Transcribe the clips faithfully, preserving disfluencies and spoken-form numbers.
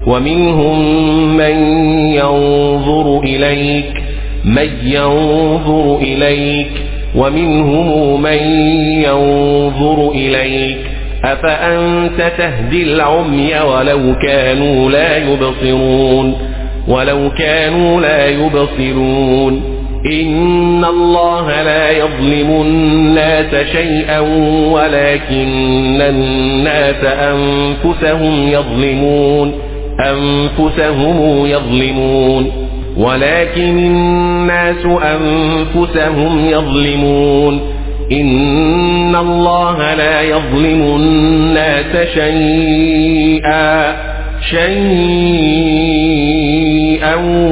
ومنهم من ينظر إليك من ينظر إليك ومنهم من ينظر إليك أفأنت تهدي العمي ولو كانوا لا يبصرون ولو كانوا لا يبصرون إن الله لا يظلم الناس شيئا ولكن الناس أنفسهم يظلمون أنفسهم يظلمون ولكن الناس أنفسهم يظلمون إن الله لا يظلم الناس شيئا شيئا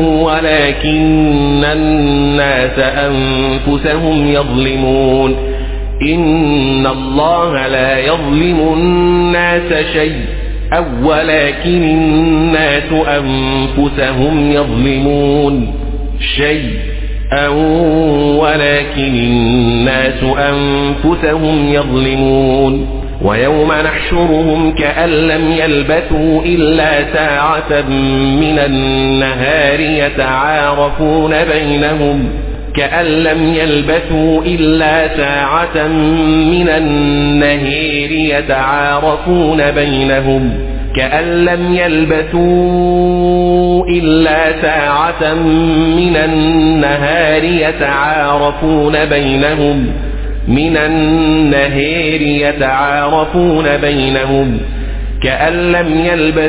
ولكن الناس أنفسهم يظلمون إن الله لا يظلم الناس شيئا ولكن الناس أنفسهم يظلمون شيئا ولكن الناس أنفسهم يظلمون ويوم نحشرهم كأن لم يلبثوا إلا ساعة من النهار يتعارفون بينهم كأن لم يلبثوا إلا ساعة من النهار يتعارفون بينهم كأن لم يلبثوا إلا ساعة من النهار يتعارفون بينهم من النهار يتعارفون بينهم كأن لم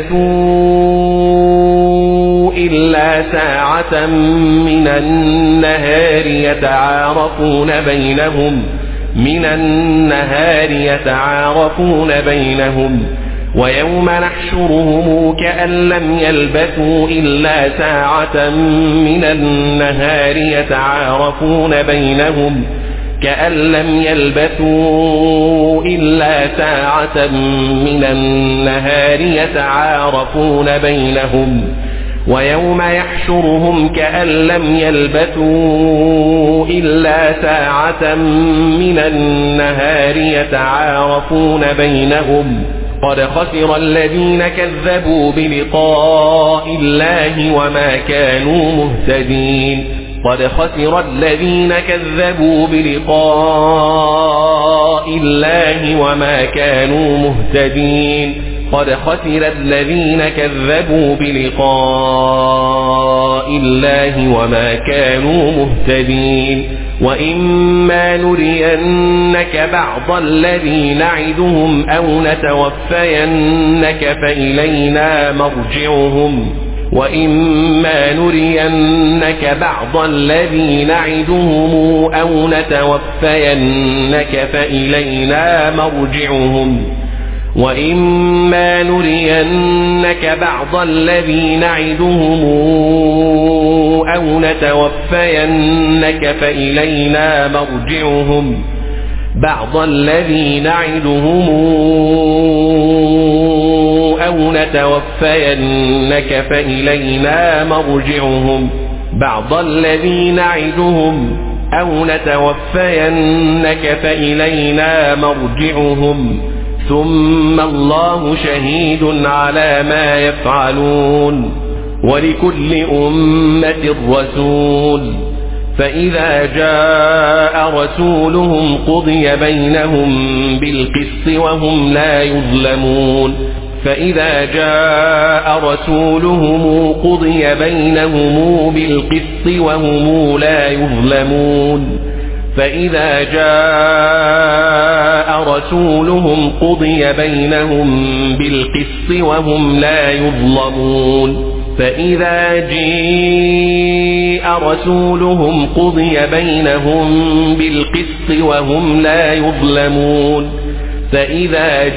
يلبثوا إلا ساعة من النهار يتعارفون بينهم من النهار يتعارفون بينهم ويوم نحشرهم كأن لم يلبثوا إلا ساعة من النهار يتعارفون بينهم كأن لم يلبثوا إلا ساعة من النهار يتعارفون بينهم ويوم يحشرهم كأن لم يلبثوا إلا ساعة من النهار يتعارفون بينهم قد خسر الذين كذبوا بلقاء الله وما كانوا مهتدين قد خسر الذين كذبوا بلقاء الله وما كانوا مهتدين قد خسر الذين كذبوا بلقاء الله وما كانوا مهتدين وإما نرينك بعض الذي نعدهم أو نتوفينك فإلينا مرجعهم وإما نرينك بعض الذي نعدهم أو نتوفينك فإلينا مرجعهم وإما نرينك بعض الذي نعدهم أو نتوفينك فإلينا مرجعهم بعض الذي نعدهم أو نتوفينك فإلينا مرجعهم بعض الذي نعدهم أو نتوفينك فإلينا مرجعهم ثم الله شهيد على ما يفعلون ولكل أمة رسول فإذا جاء رسولهم قضي بينهم بالقسط وهم لا يظلمون فإذا جاء رسولهم قضي بينهم بالقسط وهم لا يظلمون فإذا جاء رسولهم قضي بينهم بالقسط وهم لا يظلمون فإذا جاء رسولهم قضي بينهم بالقسط وهم لا يظلمون فإذا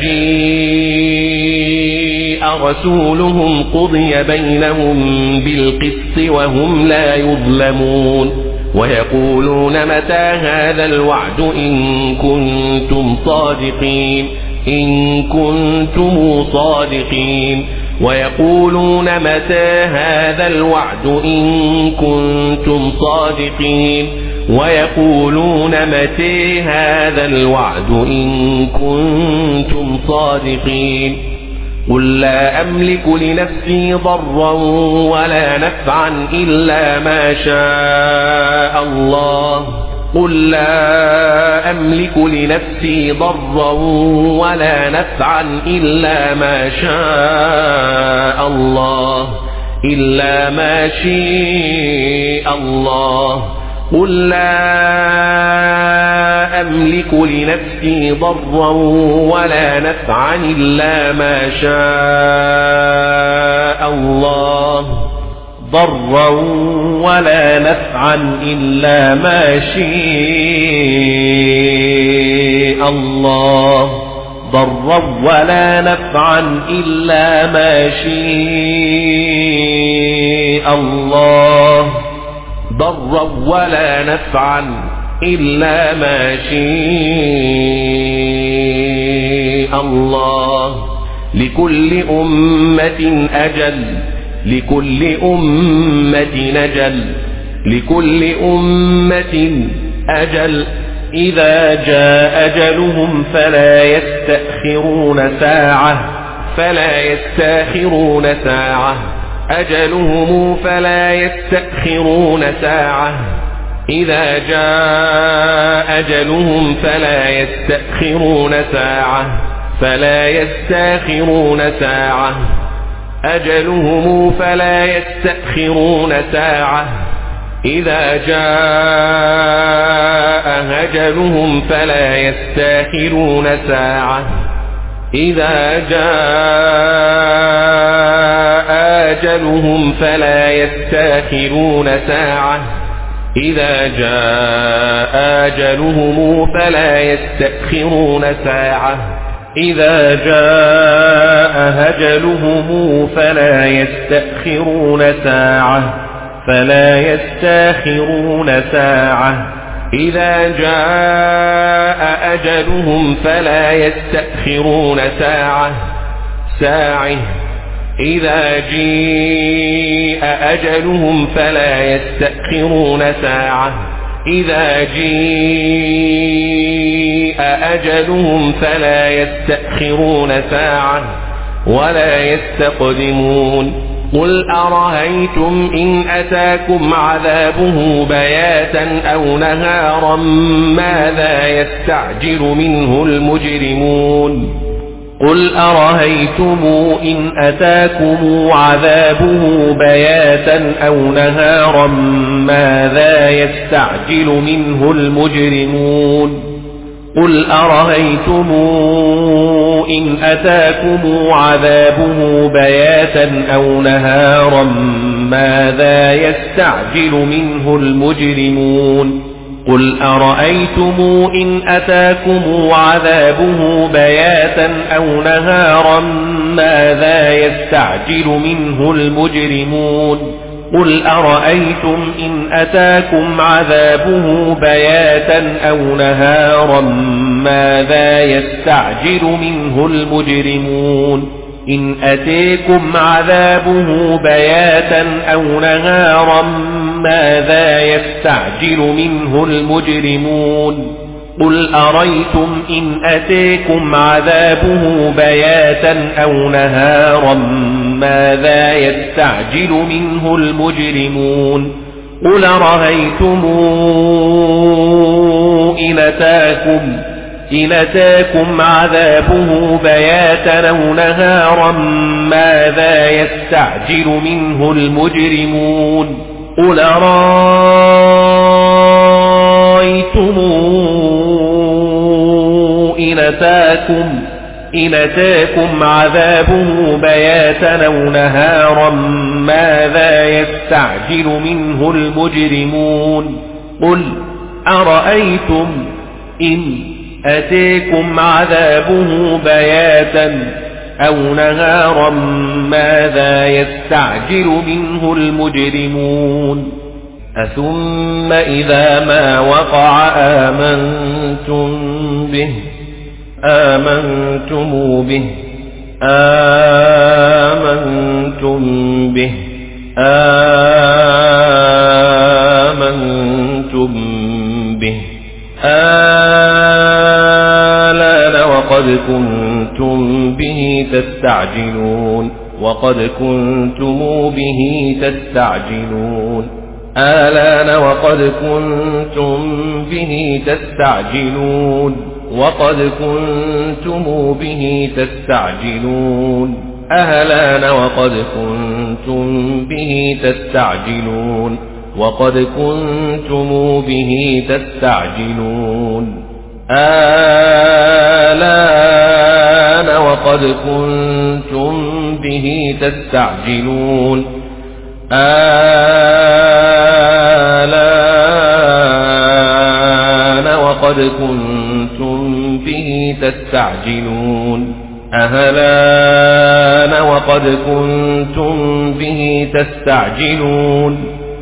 جاء رسولهم قضي بينهم بالقسط وهم لا يظلمون ويقولون متى هذا الوعد إن كنتم صادقين إن كنتم صادقين ويقولون متى هذا الوعد إن كنتم صادقين ويقولون متى هذا الوعد إن كنتم صادقين قل لا أملك لنفسي ضرا ولا نفعا إلا ما شاء الله قل لا أملك لنفسي ضرا ولا نفعا إلا ما شاء الله إلا ما شاء الله قل لا أملك لنفسي ضرا ولا نفعا إلا ما شاء الله ضرا ولا نفعا إلا ما شاء الله ضرا ولا نفعا إلا ما شاء الله ضرا ولا نفعا إلا ما شاء الله لكل أمة أجل لكل أمة أجل لكل أمة أجل إذا جاء أجلهم فلا يستأخرون ساعة فلا يستأخرون ساعة أجلهم فلا يستأخرون ساعة إذا جاء أجلهم فلا يستأخرون ساعة فلا يستأخرون ساعة أجلهم فلا يستأخرون ساعة إذا جاء أجلهم فلا يستأخرون ساعة إذا جاء أجلهم فلا يستأخرون ساعة إذا جاء أجلهم فلا يستأخرون ساعة إذا جاء أجلهم فلا يستأخرون ساعة فلا يستأخرون ساعة إذا جاء أجلهم فلا يستأخرون ساعة ساعة إذا جاء أجلهم فلا يستأخرون ساعة إذا جاء أجلهم فلا يستأخرون ساعة ولا يستقدمون قل أرأيتم إن أتاكم عذابه بياتا أو نهارا ماذا يستعجل منه المجرمون قل أرأيتم إن أتاكم عذابه بياتا أو نهارا ماذا يستعجل منه المجرمون قل أرأيتم إن أتاكم عذابه بياتا أو نهارا ماذا يستعجل منه المجرمون قل أرأيتم إن أتاكم عذابه بياتا أو نهارا ماذا يستعجل منه المجرمون قل أرأيتم إن أتاكم عذابه بياتا أو نهارا ماذا يستعجل منه المجرمون إن أتيكم عذابه بياتا أو نهارا ماذا يستعجل منه المجرمون قل أريتم إن أتيكم عذابه بياتا أو نهارا ماذا يستعجل منه المجرمون قل أرأيتم إن أتاكم إن أتاكم عذابه بياتا أو نهارا ماذا يستعجل منه المجرمون قل أرأيتم إن أتاكم إن أتاكم عذابه بياتا أو نهارا ماذا يستعجل منه المجرمون قل أرأيتم إن أتيكم عذابه بياتا أو نهارا ماذا يستعجل منه المجرمون أثم إذا ما وقع آمنتم به آمنتم به آمنتم به آمنتم به آلان وقد كنتم به تستعجلون وقد كنتم به تستعجلون آلان وقد كنتم به تستعجلون وقد كنتم به تستعجلون أهلان وقد كنتم به تستعجلون وقد كنتم به تستعجلون آلان وقد كنتم به تستعجلون آلان وقد كنتم به تستعجلون أهلان وقد كنتم به تستعجلون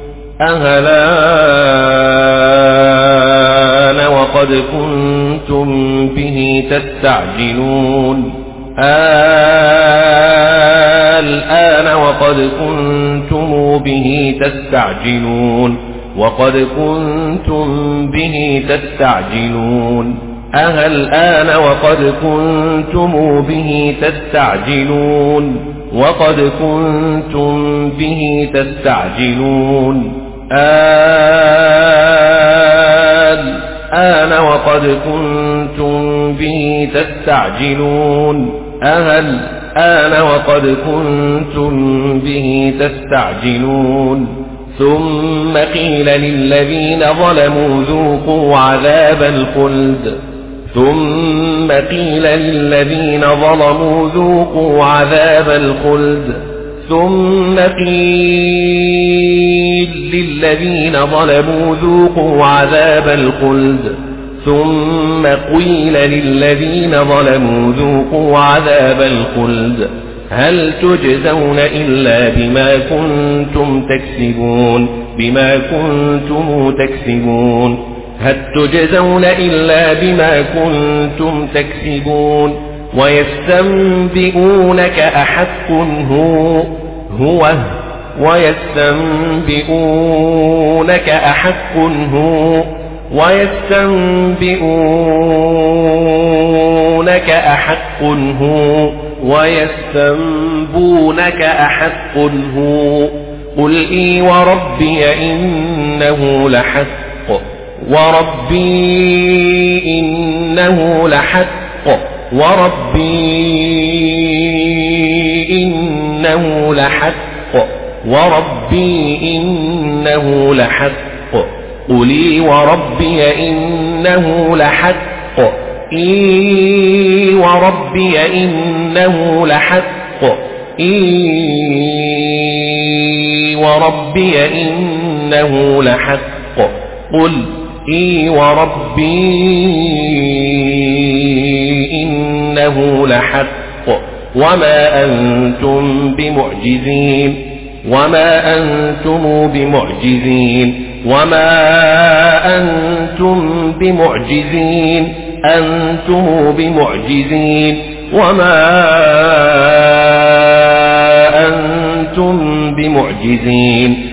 أهلان وقد كنتم به تستعجلون الآن وقد كنتم به تستعجلون وقد كنتم به تستعجلون أهلان وقد كنتم به تستعجلون وقد كنتم به تستعجلون الآن وقد كنتم به تستعجلون أهل آن وقد كنتم به تستعجلون ثم قيل للذين ظلموا ذوقوا عذاب الخلد ثم قيل للذين ظلموا ذوقوا عذاب الخلد ثم قيل للذين ظلموا ذوقوا عذاب الخلد ثم قيل للذين ظلموا ذوقوا عذاب الخلد هل تجزون إلا بما كنتم تكسبون بما كنتم تكسبون هل تجزون إلا بما كنتم تكسبون ويستنبئونك أحق هو هو ويستنبئونك أحق هو ويستنبئونك أحق هو ويستنبونك أحق هو قل إي وربي إنه لحق وربي إنه لحق وربي إنه لحق وربي إنه لحق قل وربي إنه لحق إي وربي إنه لحق إي وربي إنه لحق قل إي وربي إنه لحق وما أنتم بمعجزين وما أنتم بمعجزين وما أنتم بمعجزين أنتم بمعجزين وما أنتم بمعجزين